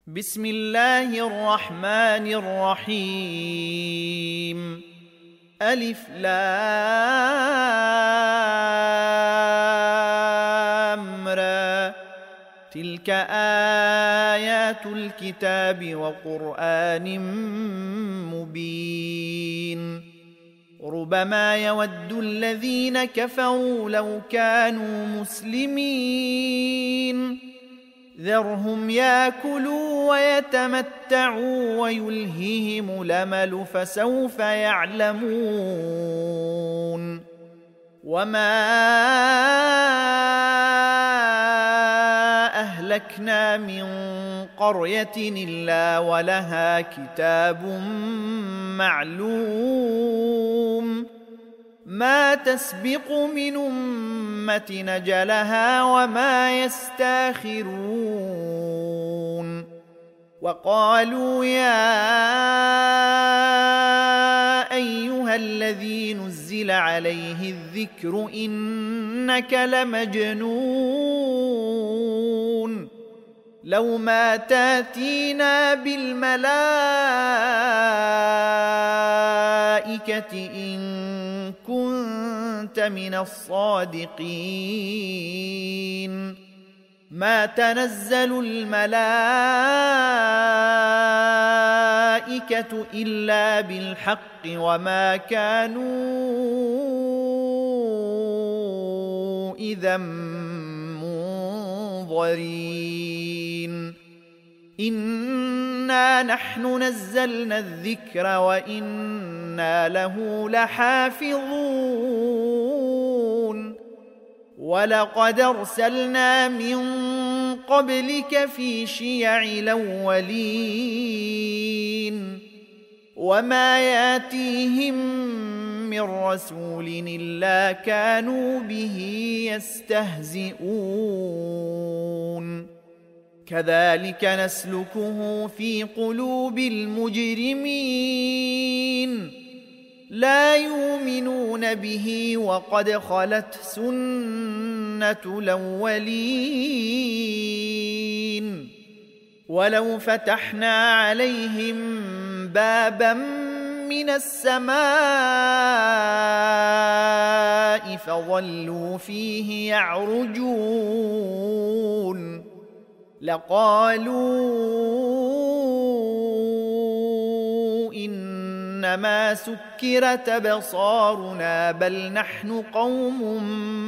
بسم الله الرحمن الرحيم. ألف لام را، تلك آيات الكتاب وقرآن مبين. ربما يود الذين كفروا لو كانوا مسلمين، ذرهم ياكلوا ويتمتعوا ويلههم الأمل فسوف يعلمون. وما أهلكنا من قرية إلا ولها كتاب معلوم، ما تسبق من أمة نجلها وما يستاخرون. وقالوا يا أيها الذي نزل عليه الذكر إنك لمجنون، لو ما تاتينا بالملائكة إن كنت من الصادقين. ما تنزل الملائكة إلا بالحق وما كانوا إذا منظرين. إنا نحن نزلنا الذكر وإنا له لحافظون. ولقد أرسلنا من قبلك في شيع الأولين، وما ياتيهم من رسول إلا كانوا به يستهزئون. كذلك نسلكه في قلوب المجرمين، لا يؤمنون به وقد خلت سنة الأولين. ولو فتحنا عليهم بابا من السماء فظلوا فيه يعرجون لقالوا إنما سكرت أبصارنا بل نحن قوم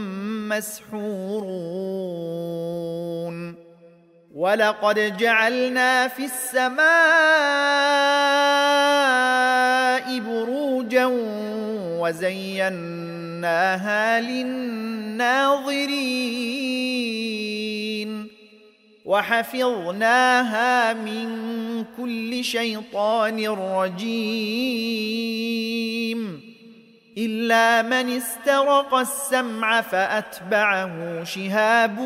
مسحورون. ولقد جعلنا في السماء بروجا وزيناها للناظرين وحفظناها من كل شيطان رجيم إلا من استرق السمع فأتبعه شهاب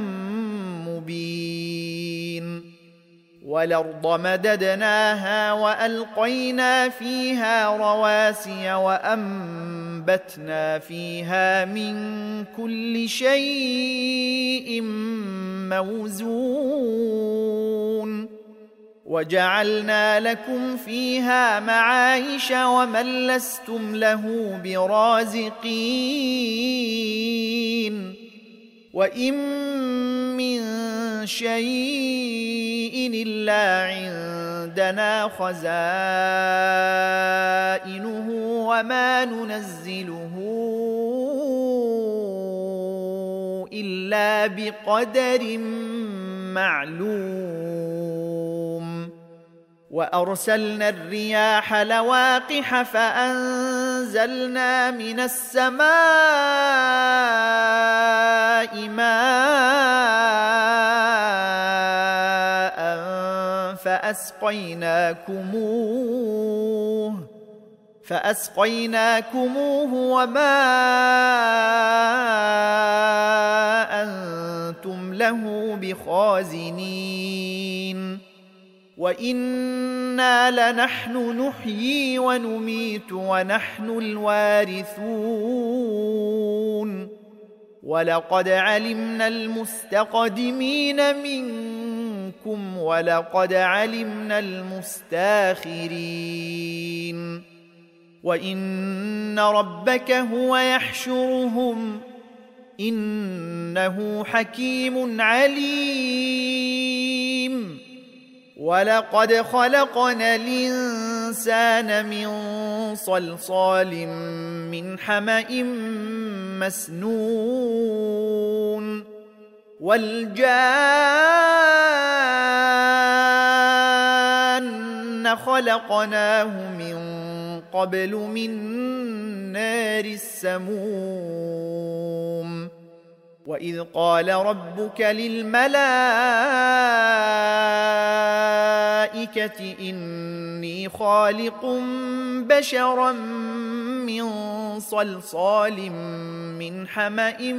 مبين. والأرض مددناها وألقينا فيها رواسي وأنبتنا فيها من كل شيء موزون. وجعلنا لكم فيها معايش ومن لستم له برازقين. وإن من شيء إلا عندنا خزائنه وما ننزله إلا بقدر معلوم. وأرسلنا الرياح لواقح فأنزلنا من السماء ماء فأسقيناكموه وما أنتم له بخازنين. وإنا لنحن نحيي ونميت ونحن الوارثون. ولقد علمنا المستقدمين منكم منكم ولقد علمنا المستاخرين وإن ربك هو يحشرهم إنه حكيم عليم ولقد خلقنا الإنسان من صلصال من حمأ مسنون والجان خلقناه من قبل من نار السموم وإذ قال ربك للملائكة إني خالق بشرا من صلصال من حمأ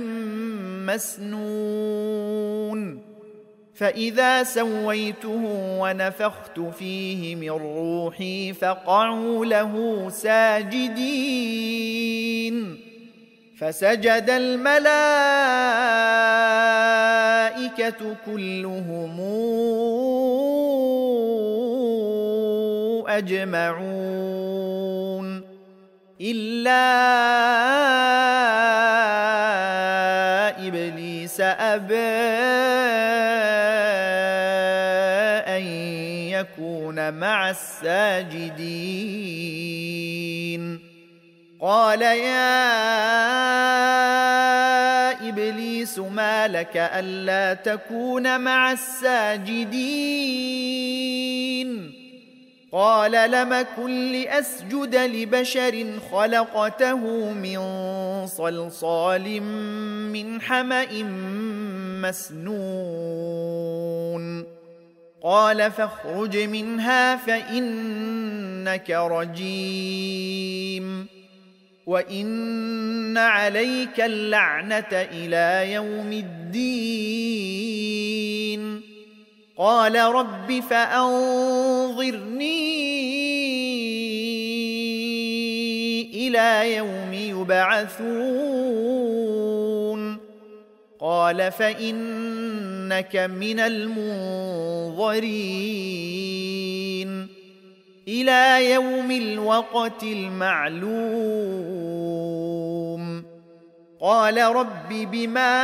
مسنون فإذا سويته ونفخت فيه من روحي فقعوا له ساجدين فسجد الملائكة كلهم أجمعون إلا إبليس أبى أن يكون مع الساجدين قال يا إبليس ما لك ألا تكون مع الساجدين قال لم أكن لأسجد لبشر خلقته من صلصال من حمأ مسنون قال فاخرج منها فإنك رجيم وإن عليك اللعنة إلى يوم الدين قال رب فأنظرني إلى يوم يبعثون قال فإنك من المنظرين إلى يوم الوقت المعلوم قال رب بما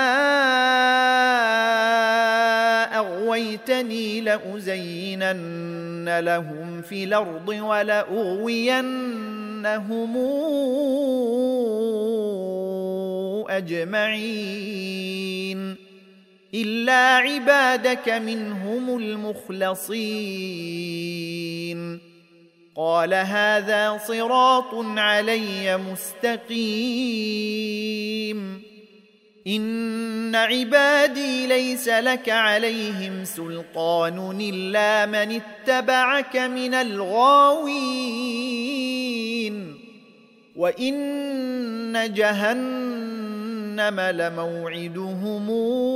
أغويتني لأزينن لهم في الأرض ولأغوينهم أجمعين إلا عبادك منهم المخلصين قال هذا صراط علي مستقيم إن عبادي ليس لك عليهم سلطان إلا من اتبعك من الغاوين وإن جهنم لموعدهم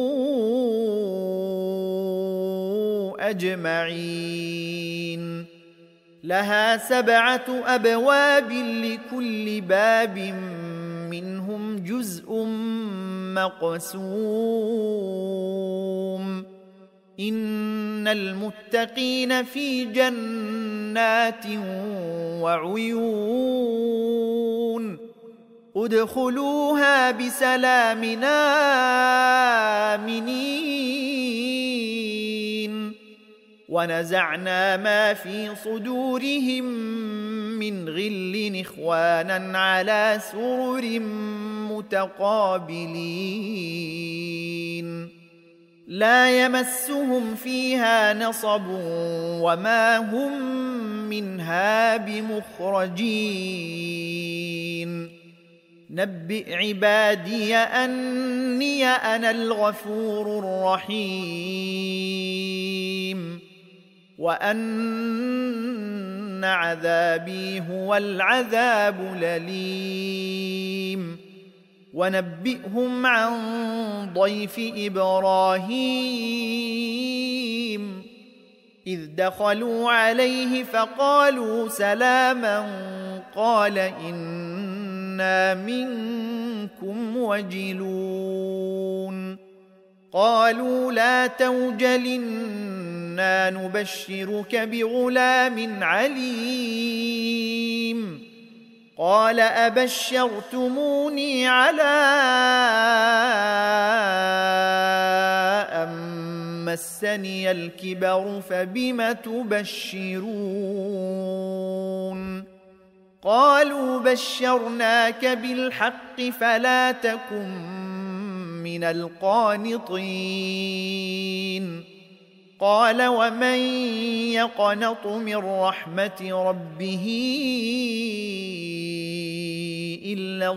أجمعين لها 7 أبواب لكل باب منهم جزء مقسوم إن المتقين في جنات وعيون ادخلوها بسلام آمنين ونزعنا ما في صدورهم من غل إخوانا على سرر متقابلين لا يمسهم فيها نصب وما هم منها بمخرجين نبئ عبادي أني أنا الغفور الرحيم وأن عذابي هو العذاب الأليم ونبئهم عن ضيف إبراهيم إذ دخلوا عليه فقالوا سلاما قال إنا منكم وجلون قالوا لا توجل إنا نبشرك بغلام عليم قال أبشرتموني على أن مسني الكبر فبم تبشرون قالوا بشرناك بالحق فلا تكن من القانطين قال ومن يقنط من رحمة ربه إلا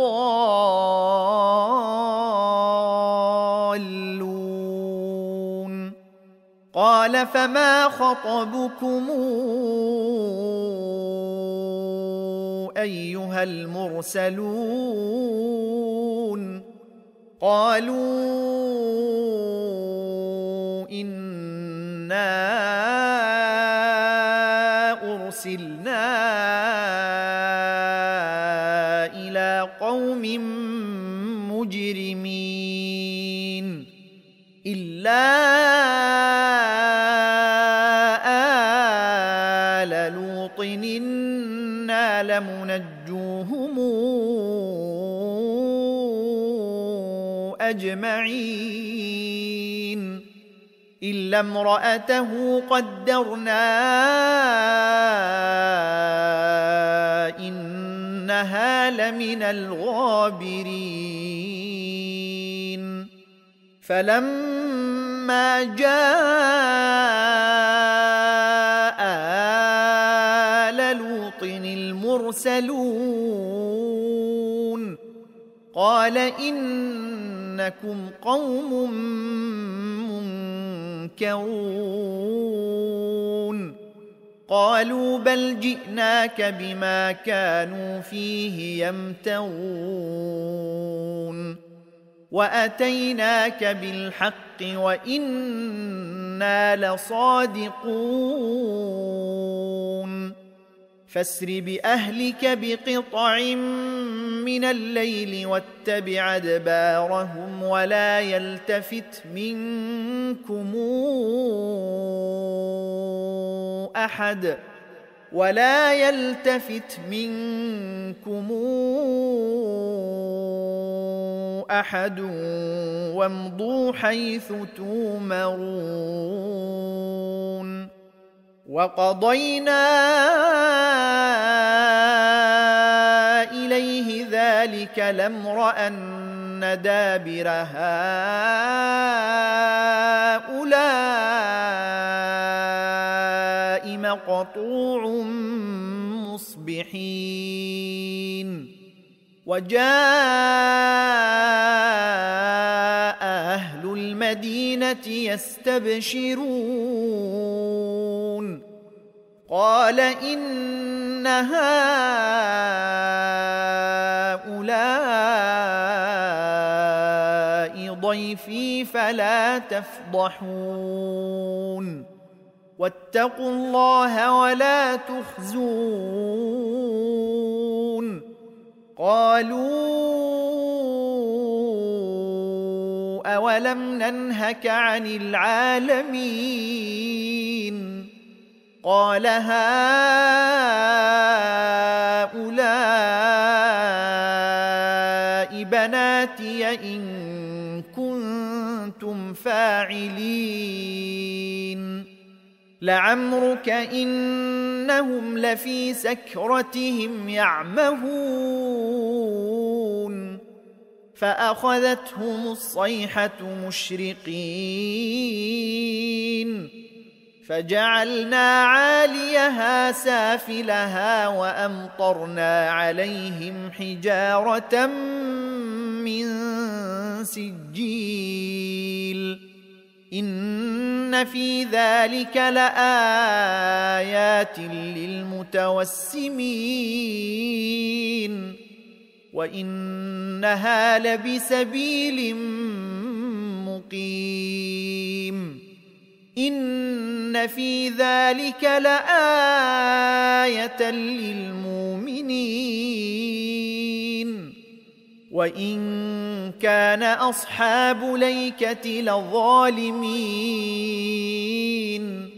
الضالون قال فما خطبكم أيها المرسلون قالوا إنا أرسلنا إلى قوم مجرمين إلا آل لوط إنا لمنجوهم أجمعين إلا امرأته قدرنا إنها لمن الغابرين فلما جاء آل لوط المرسلون قال إنكم قوم منكرون قالوا بل جئناك بما كانوا فيه يمترون وأتيناك بالحق وإنا لصادقون فاسر بأهلك بقطع من الليل واتبع أدبارهم ولا يلتفت منكم أحد وامضوا حيث تؤمرون وقضينا إليه ذلك الأمر أن دابر هؤلاء مقطوع مصبحين وجاء أهل المدينة يستبشرون قال إن هؤلاء ضيفي فلا تفضحون واتقوا الله ولا تخزون قالوا أولم ننهك عن العالمين قال هؤلاء بناتي إن كنتم فاعلين لعمرك إنهم لفي سكرتهم يعمهون فأخذتهم الصيحة مشرقين فجعلنا عاليها سافلها وأمطرنا عليهم حجارة من سجيل إن في ذلك لآيات للمتوسمين وإنها لبسبيل مقيم إن في ذلك لآية للمؤمنين وإن كان أصحاب ليكة لظالمين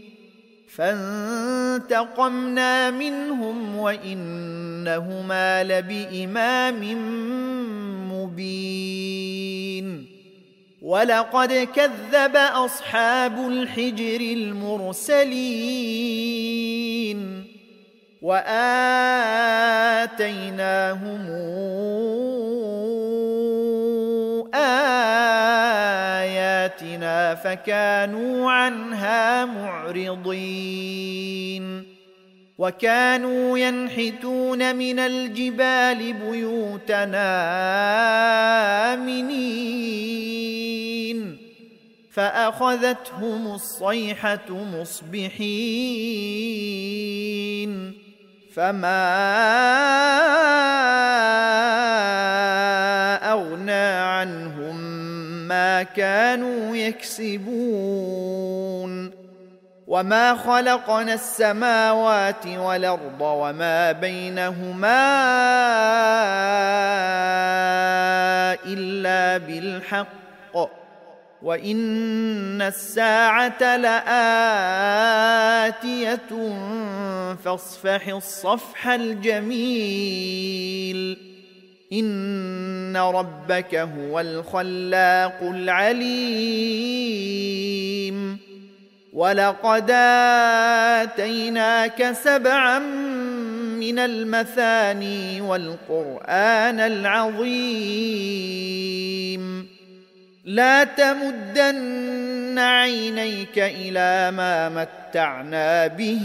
فانتقمنا منهم وإنهما لبإمام مبين ولقد كذب أصحاب الحجر المرسلين وآتيناهم آياتنا فكانوا عنها معرضين وكانوا ينحتون من الجبال بيوتنا آمنين فأخذتهم الصيحة مصبحين فما أغنى عنهم ما كانوا يكسبون وما خلقنا السماوات والأرض وما بينهما إلا بالحق وإن الساعة لآتية فاصفح الصفح الجميل إن ربك هو الخلاق العليم ولقد آتيناك 7 من المثاني والقرآن العظيم لا تمدن عينيك إلى ما متعنا به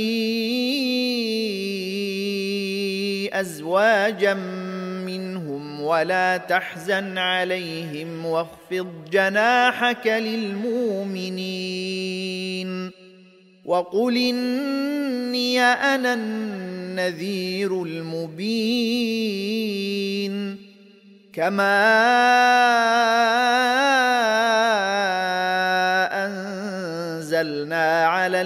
أزواجا منهم ولا تحزن عليهم واخفض جناحك للمؤمنين وقل إني أنا النذير المبين كما أنزلنا على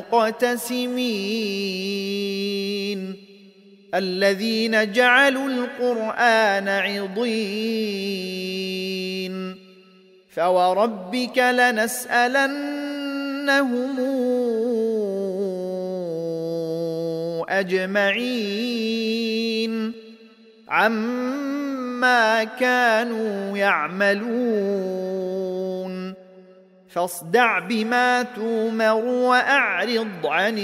المقتسمين الذين جعلوا القرآن عضين فوربك لنسألنهم أجمعين عما كانوا يعملون فاصدع بما تؤمر وأعرض عن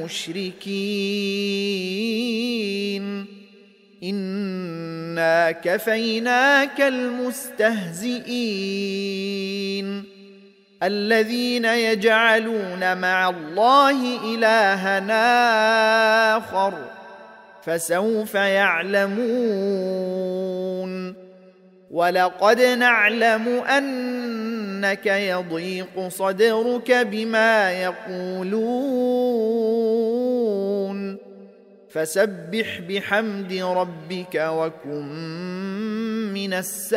المشركين إنا كفيناك المستهزئين الذين يجعلون مع الله إلهًا آخر فسوف يعلمون ولقد نعلم أنك يضيق صدرك بما يقولون فسبح بحمد ربك وكن من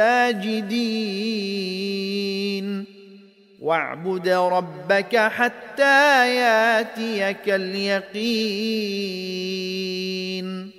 الساجدين واعبد ربك حتى ياتيك اليقين